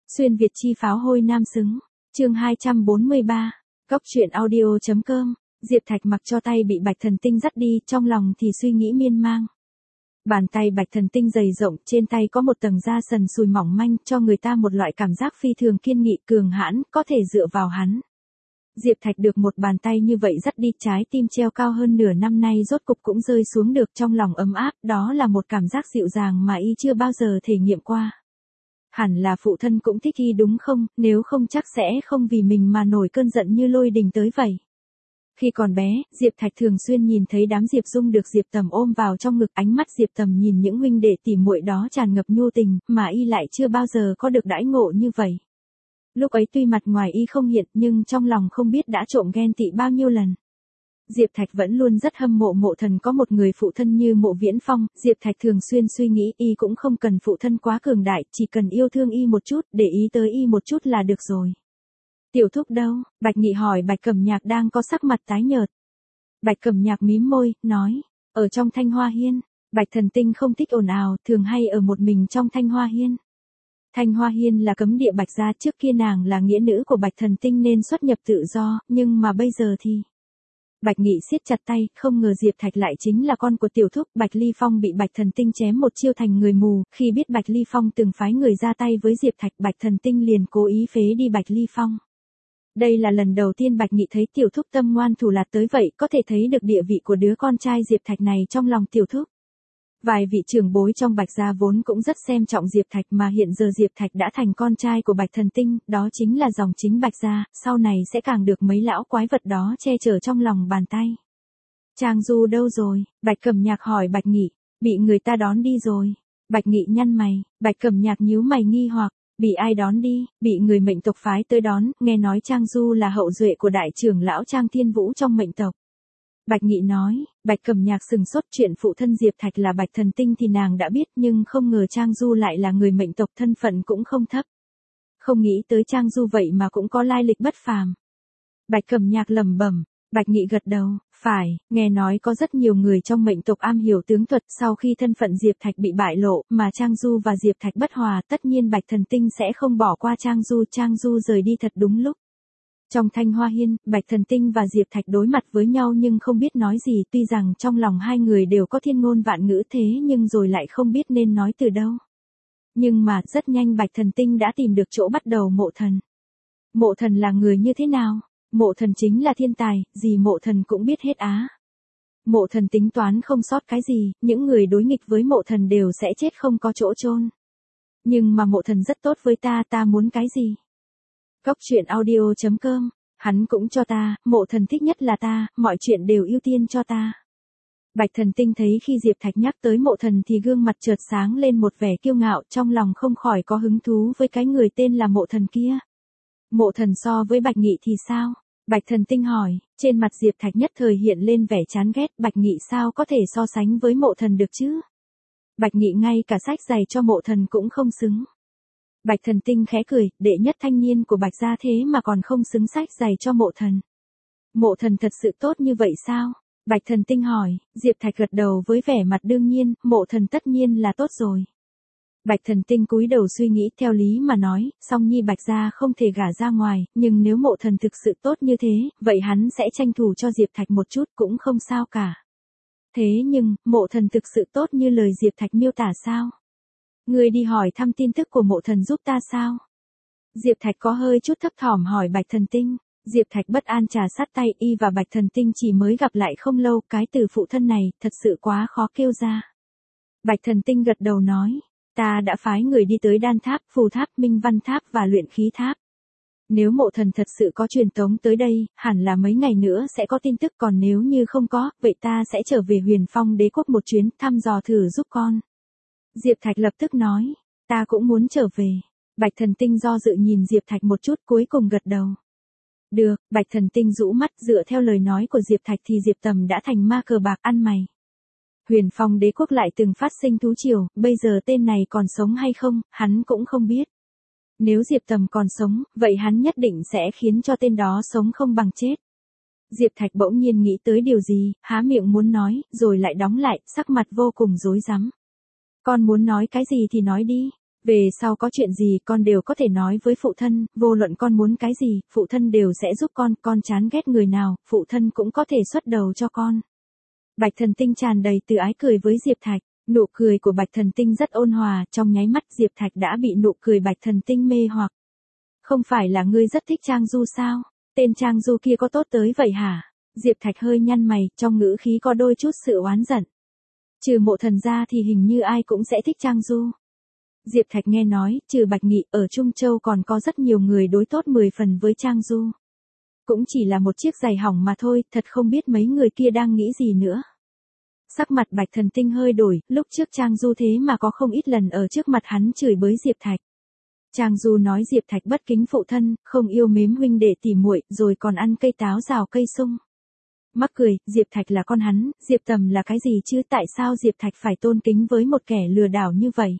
Xuyên Việt chi pháo hôi nam xứng. Chương 243. Góc truyện audio.com. Diệp Thạch mặc cho tay bị Bạch Thần Tinh dắt đi, trong lòng thì suy nghĩ miên man. Bàn tay Bạch Thần Tinh dày rộng, trên tay có một tầng da sần sùi mỏng manh, cho người ta một loại cảm giác phi thường kiên nghị, cường hãn, có thể dựa vào hắn. Diệp Thạch được một bàn tay như vậy dắt đi, trái tim treo cao hơn nửa năm nay rốt cục cũng rơi xuống được, trong lòng ấm áp, đó là một cảm giác dịu dàng mà y chưa bao giờ thể nghiệm qua. Hẳn là phụ thân cũng thích y đúng không, nếu không chắc sẽ không vì mình mà nổi cơn giận như lôi đình tới vậy. Khi còn bé, Diệp Thạch thường xuyên nhìn thấy đám Diệp Dung được Diệp Tầm ôm vào trong ngực, ánh mắt Diệp Tầm nhìn những huynh đệ tỉ muội đó tràn ngập nhu tình, mà y lại chưa bao giờ có được đãi ngộ như vậy. Lúc ấy tuy mặt ngoài y không hiện, nhưng trong lòng không biết đã trộm ghen tị bao nhiêu lần. Diệp Thạch vẫn luôn rất hâm mộ Mộ Thần có một người phụ thân như Mộ Viễn Phong, Diệp Thạch thường xuyên suy nghĩ y cũng không cần phụ thân quá cường đại, chỉ cần yêu thương y một chút, để ý tới y một chút là được rồi. Tiểu thúc đâu? Bạch Nghị hỏi Bạch Cẩm Nhạc đang có sắc mặt tái nhợt. Bạch Cẩm Nhạc mím môi, nói, ở trong Thanh Hoa Hiên. Bạch Thần Tinh không thích ồn ào, thường hay ở một mình trong Thanh Hoa Hiên. Thanh Hoa Hiên là cấm địa Bạch gia, trước kia nàng là nghĩa nữ của Bạch Thần Tinh nên xuất nhập tự do, nhưng mà bây giờ thì... Bạch Nghị siết chặt tay, không ngờ Diệp Thạch lại chính là con của tiểu thúc. Bạch Ly Phong bị Bạch Thần Tinh chém một chiêu thành người mù, khi biết Bạch Ly Phong từng phái người ra tay với Diệp Thạch, Bạch Thần Tinh liền cố ý phế đi Bạch Ly Phong. Đây là lần đầu tiên Bạch Nghị thấy tiểu thúc tâm ngoan thủ lạt tới vậy, có thể thấy được địa vị của đứa con trai Diệp Thạch này trong lòng tiểu thúc. Vài vị trưởng bối trong Bạch gia vốn cũng rất xem trọng Diệp Thạch, mà hiện giờ Diệp Thạch đã thành con trai của Bạch Thần Tinh, đó chính là dòng chính Bạch gia, sau này sẽ càng được mấy lão quái vật đó che chở trong lòng bàn tay. Trang Du đâu rồi? Bạch Cẩm Nhạc hỏi Bạch Nghị. Bị người ta đón đi rồi. Bạch Nghị nhăn mày. Bạch Cẩm Nhạc nhíu mày nghi hoặc. Bị ai đón đi? Bị người mệnh tộc phái tới đón, nghe nói Trang Du là hậu duệ của đại trưởng lão Trang Thiên Vũ trong mệnh tộc. Bạch Nghị nói. Bạch Cẩm Nhạc sừng sốt, chuyện phụ thân Diệp Thạch là Bạch Thần Tinh thì nàng đã biết, nhưng không ngờ Trang Du lại là người mệnh tộc, thân phận cũng không thấp. Không nghĩ tới Trang Du vậy mà cũng có lai lịch bất phàm. Bạch Cẩm Nhạc lẩm bẩm. Bạch Nghị gật đầu, phải, nghe nói có rất nhiều người trong mệnh tộc am hiểu tướng thuật, sau khi thân phận Diệp Thạch bị bại lộ, mà Trang Du và Diệp Thạch bất hòa, tất nhiên Bạch Thần Tinh sẽ không bỏ qua Trang Du rời đi thật đúng lúc. Trong Thanh Hoa Hiên, Bạch Thần Tinh và Diệp Thạch đối mặt với nhau nhưng không biết nói gì, tuy rằng trong lòng hai người đều có thiên ngôn vạn ngữ thế nhưng rồi lại không biết nên nói từ đâu. Nhưng mà, rất nhanh Bạch Thần Tinh đã tìm được chỗ bắt đầu Mộ Thần. Mộ Thần là người như thế nào? Mộ Thần chính là thiên tài, gì Mộ Thần cũng biết hết á. Mộ Thần tính toán không sót cái gì, những người đối nghịch với Mộ Thần đều sẽ chết không có chỗ chôn. Nhưng mà Mộ Thần rất tốt với ta muốn cái gì? Góc truyện audio.com, hắn cũng cho ta, Mộ Thần thích nhất là ta, mọi chuyện đều ưu tiên cho ta. Bạch Thần Tinh thấy khi Diệp Thạch nhắc tới Mộ Thần thì gương mặt chợt sáng lên một vẻ kiêu ngạo, trong lòng không khỏi có hứng thú với cái người tên là Mộ Thần kia. Mộ Thần so với Bạch Nghị thì sao? Bạch Thần Tinh hỏi, trên mặt Diệp Thạch nhất thời hiện lên vẻ chán ghét, Bạch Nghị sao có thể so sánh với Mộ Thần được chứ? Bạch Nghị ngay cả sách giày cho Mộ Thần cũng không xứng. Bạch Thần Tinh khẽ cười, đệ nhất thanh niên của Bạch gia thế mà còn không xứng sách giày cho Mộ Thần. Mộ Thần thật sự tốt như vậy sao? Bạch Thần Tinh hỏi, Diệp Thạch gật đầu với vẻ mặt đương nhiên, Mộ Thần tất nhiên là tốt rồi. Bạch Thần Tinh cúi đầu suy nghĩ, theo lý mà nói, Song Nhi Bạch gia không thể gả ra ngoài, nhưng nếu Mộ Thần thực sự tốt như thế, vậy hắn sẽ tranh thủ cho Diệp Thạch một chút cũng không sao cả. Thế nhưng, Mộ Thần thực sự tốt như lời Diệp Thạch miêu tả sao? Ngươi đi hỏi thăm tin tức của Mộ Thần giúp ta sao? Diệp Thạch có hơi chút thấp thỏm hỏi Bạch Thần Tinh. Diệp Thạch bất an trà sát tay, y và Bạch Thần Tinh chỉ mới gặp lại không lâu, cái từ phụ thân này, thật sự quá khó kêu ra. Bạch Thần Tinh gật đầu nói, ta đã phái người đi tới Đan Tháp, Phù Tháp, Minh Văn Tháp và Luyện Khí Tháp. Nếu Mộ Thần thật sự có truyền tống tới đây, hẳn là mấy ngày nữa sẽ có tin tức, còn nếu như không có, vậy ta sẽ trở về Huyền Phong Đế quốc một chuyến, thăm dò thử giúp con. Diệp Thạch lập tức nói, ta cũng muốn trở về. Bạch Thần Tinh do dự nhìn Diệp Thạch một chút, cuối cùng gật đầu. Được, Bạch Thần Tinh rũ mắt, dựa theo lời nói của Diệp Thạch thì Diệp Tầm đã thành ma cờ bạc ăn mày. Huyền Phong Đế quốc lại từng phát sinh thú triều, bây giờ tên này còn sống hay không, hắn cũng không biết. Nếu Diệp Tầm còn sống, vậy hắn nhất định sẽ khiến cho tên đó sống không bằng chết. Diệp Thạch bỗng nhiên nghĩ tới điều gì, há miệng muốn nói, rồi lại đóng lại, sắc mặt vô cùng rối rắm. Con muốn nói cái gì thì nói đi. Về sau có chuyện gì con đều có thể nói với phụ thân, vô luận con muốn cái gì, phụ thân đều sẽ giúp con chán ghét người nào, phụ thân cũng có thể xuất đầu cho con. Bạch Thần Tinh tràn đầy từ ái cười với Diệp Thạch, nụ cười của Bạch Thần Tinh rất ôn hòa, trong nháy mắt Diệp Thạch đã bị nụ cười Bạch Thần Tinh mê hoặc. Không phải là ngươi rất thích Trang Du sao? Tên Trang Du kia có tốt tới vậy hả? Diệp Thạch hơi nhăn mày, trong ngữ khí có đôi chút sự oán giận. Trừ Mộ Thần ra thì hình như ai cũng sẽ thích Trang Du. Diệp Thạch nghe nói, trừ Bạch Nghị, ở Trung Châu còn có rất nhiều người đối tốt 10 phần với Trang Du. Cũng chỉ là một chiếc giày hỏng mà thôi, thật không biết mấy người kia đang nghĩ gì nữa. Sắc mặt Bạch Thần Tinh hơi đổi, lúc trước Trang Du thế mà có không ít lần ở trước mặt hắn chửi bới Diệp Thạch. Trang Du nói Diệp Thạch bất kính phụ thân, không yêu mến huynh đệ tỉ muội, rồi còn ăn cây táo rào cây sung. Mắc cười, Diệp Thạch là con hắn, Diệp Tầm là cái gì chứ, tại sao Diệp Thạch phải tôn kính với một kẻ lừa đảo như vậy?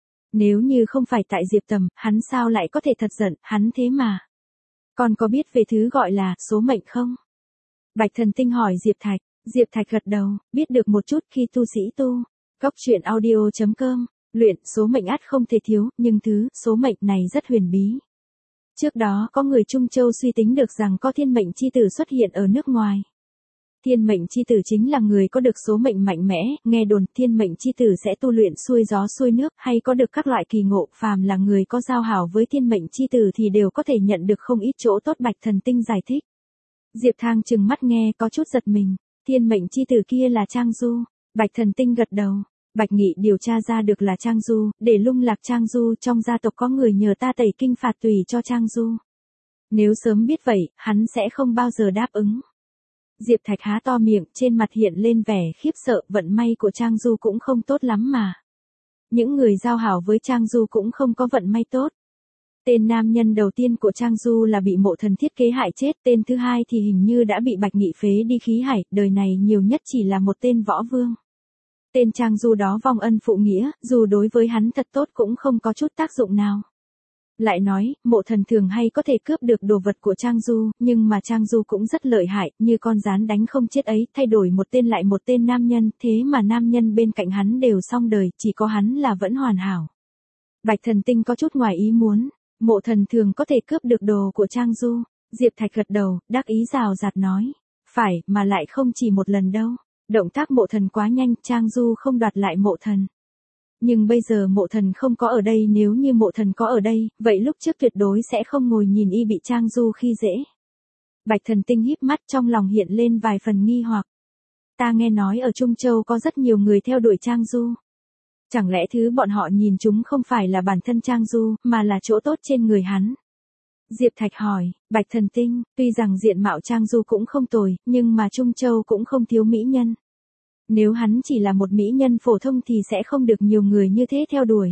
Nếu như không phải tại Diệp Tầm, hắn sao lại có thể thật giận, hắn thế mà. Con có biết về thứ gọi là số mệnh không? Bạch Thần Tinh hỏi Diệp Thạch. Diệp Thạch gật đầu, biết được một chút khi tu sĩ tu. Cốc truyện audio.com, luyện số mệnh ắt không thể thiếu, nhưng thứ số mệnh này rất huyền bí. Trước đó có người Trung Châu suy tính được rằng có thiên mệnh chi tử xuất hiện ở nước ngoài. Thiên mệnh chi tử chính là người có được số mệnh mạnh mẽ, nghe đồn thiên mệnh chi tử sẽ tu luyện xuôi gió xuôi nước hay có được các loại kỳ ngộ, phàm là người có giao hảo với thiên mệnh chi tử thì đều có thể nhận được không ít chỗ tốt. Bạch Thần Tinh giải thích. Diệp Thang trừng mắt nghe có chút giật mình, thiên mệnh chi tử kia là Trang Du. Bạch Thần Tinh gật đầu. Bạch Nghị điều tra ra được là Trang Du, để lung lạc Trang Du, trong gia tộc có người nhờ ta tẩy kinh phạt tùy cho Trang Du. Nếu sớm biết vậy, hắn sẽ không bao giờ đáp ứng. Diệp Thạch há to miệng, trên mặt hiện lên vẻ khiếp sợ, vận may của Trang Du cũng không tốt lắm mà. Những người giao hảo với Trang Du cũng không có vận may tốt. Tên nam nhân đầu tiên của Trang Du là bị Mộ Thần thiết kế hại chết, tên thứ hai thì hình như đã bị Bạch Nghị phế đi khí hải, đời này nhiều nhất chỉ là một tên võ vương. Tên Trang Du đó vong ân phụ nghĩa, dù đối với hắn thật tốt cũng không có chút tác dụng nào. Lại nói, Mộ Thần thường hay có thể cướp được đồ vật của Trang Du, nhưng mà Trang Du cũng rất lợi hại, như con gián đánh không chết ấy, thay đổi một tên lại một tên nam nhân, thế mà nam nhân bên cạnh hắn đều xong đời, chỉ có hắn là vẫn hoàn hảo. Bạch Thần Tinh có chút ngoài ý muốn, Mộ Thần thường có thể cướp được đồ của Trang Du. Diệp Thạch gật đầu, đắc ý rào rạt nói. Phải, mà lại không chỉ một lần đâu. Động tác Mộ Thần quá nhanh, Trang Du không đoạt lại Mộ Thần. Nhưng bây giờ Mộ Thần không có ở đây, nếu như Mộ Thần có ở đây, vậy lúc trước tuyệt đối sẽ không ngồi nhìn y bị Trang Du khi dễ. Bạch Thần Tinh híp mắt, trong lòng hiện lên vài phần nghi hoặc. Ta nghe nói ở Trung Châu có rất nhiều người theo đuổi Trang Du. Chẳng lẽ thứ bọn họ nhìn chúng không phải là bản thân Trang Du, mà là chỗ tốt trên người hắn? Diệp Thạch hỏi. Bạch Thần Tinh, tuy rằng diện mạo Trang Du cũng không tồi, nhưng mà Trung Châu cũng không thiếu mỹ nhân. Nếu hắn chỉ là một mỹ nhân phổ thông thì sẽ không được nhiều người như thế theo đuổi.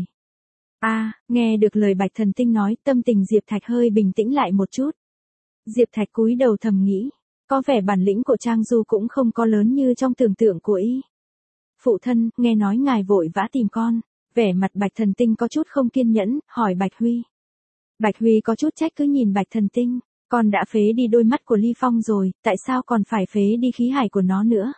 Nghe được lời Bạch Thần Tinh nói, tâm tình Diệp Thạch hơi bình tĩnh lại một chút. Diệp Thạch cúi đầu thầm nghĩ, có vẻ bản lĩnh của Trang Du cũng không có lớn như trong tưởng tượng của y. Phụ thân, nghe nói ngài vội vã tìm con. Vẻ mặt Bạch Thần Tinh có chút không kiên nhẫn, hỏi Bạch Huy. Bạch Huy có chút trách cứ nhìn Bạch Thần Tinh, con đã phế đi đôi mắt của Ly Phong rồi, tại sao còn phải phế đi khí hải của nó nữa?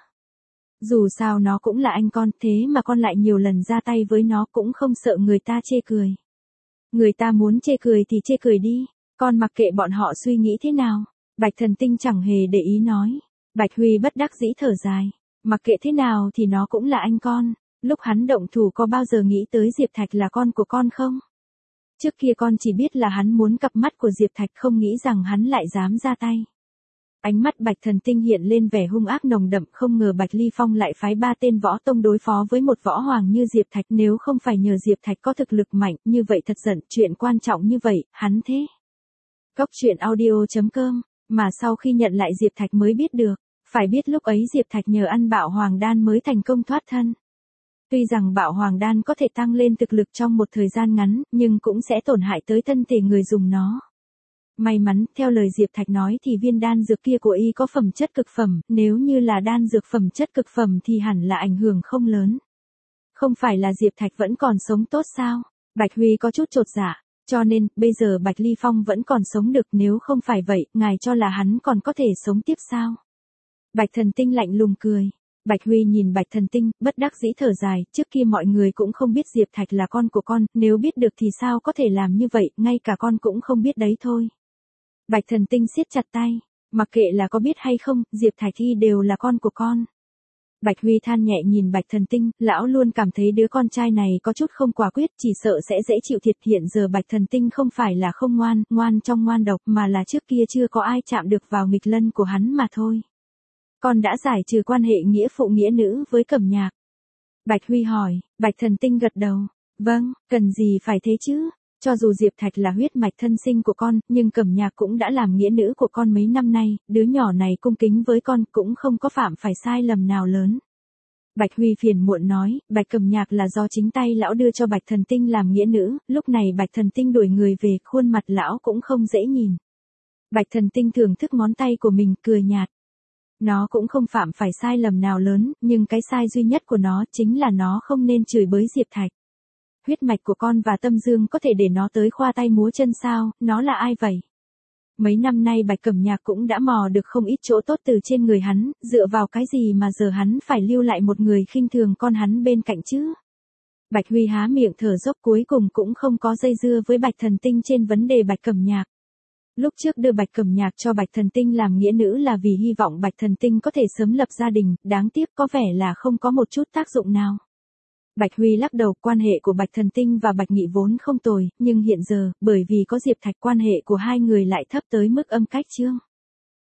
Dù sao nó cũng là anh con, thế mà con lại nhiều lần ra tay với nó, cũng không sợ người ta chê cười. Người ta muốn chê cười thì chê cười đi, con mặc kệ bọn họ suy nghĩ thế nào. Bạch Thần Tinh chẳng hề để ý nói. Bạch Huy bất đắc dĩ thở dài, mặc kệ thế nào thì nó cũng là anh con. Lúc hắn động thủ có bao giờ nghĩ tới Diệp Thạch là con của con không? Trước kia con chỉ biết là hắn muốn cặp mắt của Diệp Thạch, không nghĩ rằng hắn lại dám ra tay. Ánh mắt Bạch Thần Tinh hiện lên vẻ hung ác nồng đậm, không ngờ Bạch Ly Phong lại phái 3 tên võ tông đối phó với một võ hoàng như Diệp Thạch, nếu không phải nhờ Diệp Thạch có thực lực mạnh, như vậy thật giận, chuyện quan trọng như vậy, hắn thế. Cốc truyện audio.com, mà sau khi nhận lại Diệp Thạch mới biết được, phải biết lúc ấy Diệp Thạch nhờ ăn Bạo Hoàng Đan mới thành công thoát thân. Tuy rằng Bạo Hoàng Đan có thể tăng lên thực lực trong một thời gian ngắn, nhưng cũng sẽ tổn hại tới thân thể người dùng nó. May mắn, theo lời Diệp Thạch nói thì viên đan dược kia của y có phẩm chất cực phẩm, nếu như là đan dược phẩm chất cực phẩm thì hẳn là ảnh hưởng không lớn. Không phải là Diệp Thạch vẫn còn sống tốt sao? Bạch Huy có chút chột dạ, cho nên, bây giờ Bạch Ly Phong vẫn còn sống được, nếu không phải vậy, ngài cho là hắn còn có thể sống tiếp sao? Bạch Thần Tinh lạnh lùng cười. Bạch Huy nhìn Bạch Thần Tinh, bất đắc dĩ thở dài, trước kia mọi người cũng không biết Diệp Thạch là con của con, nếu biết được thì sao có thể làm như vậy, ngay cả con cũng không biết đấy thôi. Bạch Thần Tinh siết chặt tay, mặc kệ là có biết hay không, Diệp Thạch y đều là con của con. Bạch Huy than nhẹ nhìn Bạch Thần Tinh, lão luôn cảm thấy đứa con trai này có chút không quả quyết, chỉ sợ sẽ dễ chịu thiệt. Hiện giờ Bạch Thần Tinh không phải là không ngoan, ngoan trong ngoan độc, mà là trước kia chưa có ai chạm được vào nghịch lân của hắn mà thôi. Con đã giải trừ quan hệ nghĩa phụ nghĩa nữ với Cẩm Nhạc. Bạch Huy hỏi, Bạch Thần Tinh gật đầu. Vâng, cần gì phải thế chứ? Cho dù Diệp Thạch là huyết mạch thân sinh của con, nhưng Cẩm Nhạc cũng đã làm nghĩa nữ của con mấy năm nay, đứa nhỏ này cung kính với con cũng không có phạm phải sai lầm nào lớn. Bạch Huy phiền muộn nói, Bạch Cẩm Nhạc là do chính tay lão đưa cho Bạch Thần Tinh làm nghĩa nữ, lúc này Bạch Thần Tinh đuổi người về, khuôn mặt lão cũng không dễ nhìn. Bạch Thần Tinh thưởng thức ngón tay của mình, cười nhạt. Nó cũng không phạm phải sai lầm nào lớn, nhưng cái sai duy nhất của nó chính là nó không nên chửi bới Diệp Thạch. Huyết mạch của con và Tâm Dương có thể để nó tới khoa tay múa chân sao, nó là ai vậy? Mấy năm nay Bạch Cẩm Nhạc cũng đã mò được không ít chỗ tốt từ trên người hắn, dựa vào cái gì mà giờ hắn phải lưu lại một người khinh thường con hắn bên cạnh chứ? Bạch Huy há miệng thở dốc, cuối cùng cũng không có dây dưa với Bạch Thần Tinh trên vấn đề Bạch Cẩm Nhạc. Lúc trước đưa Bạch Cẩm Nhạc cho Bạch Thần Tinh làm nghĩa nữ là vì hy vọng Bạch Thần Tinh có thể sớm lập gia đình, đáng tiếc có vẻ là không có một chút tác dụng nào. Bạch Huy lắc đầu, quan hệ của Bạch Thần Tinh và Bạch Nghị vốn không tồi, nhưng hiện giờ, bởi vì có Diệp Thạch, quan hệ của hai người lại thấp tới mức âm cách chương.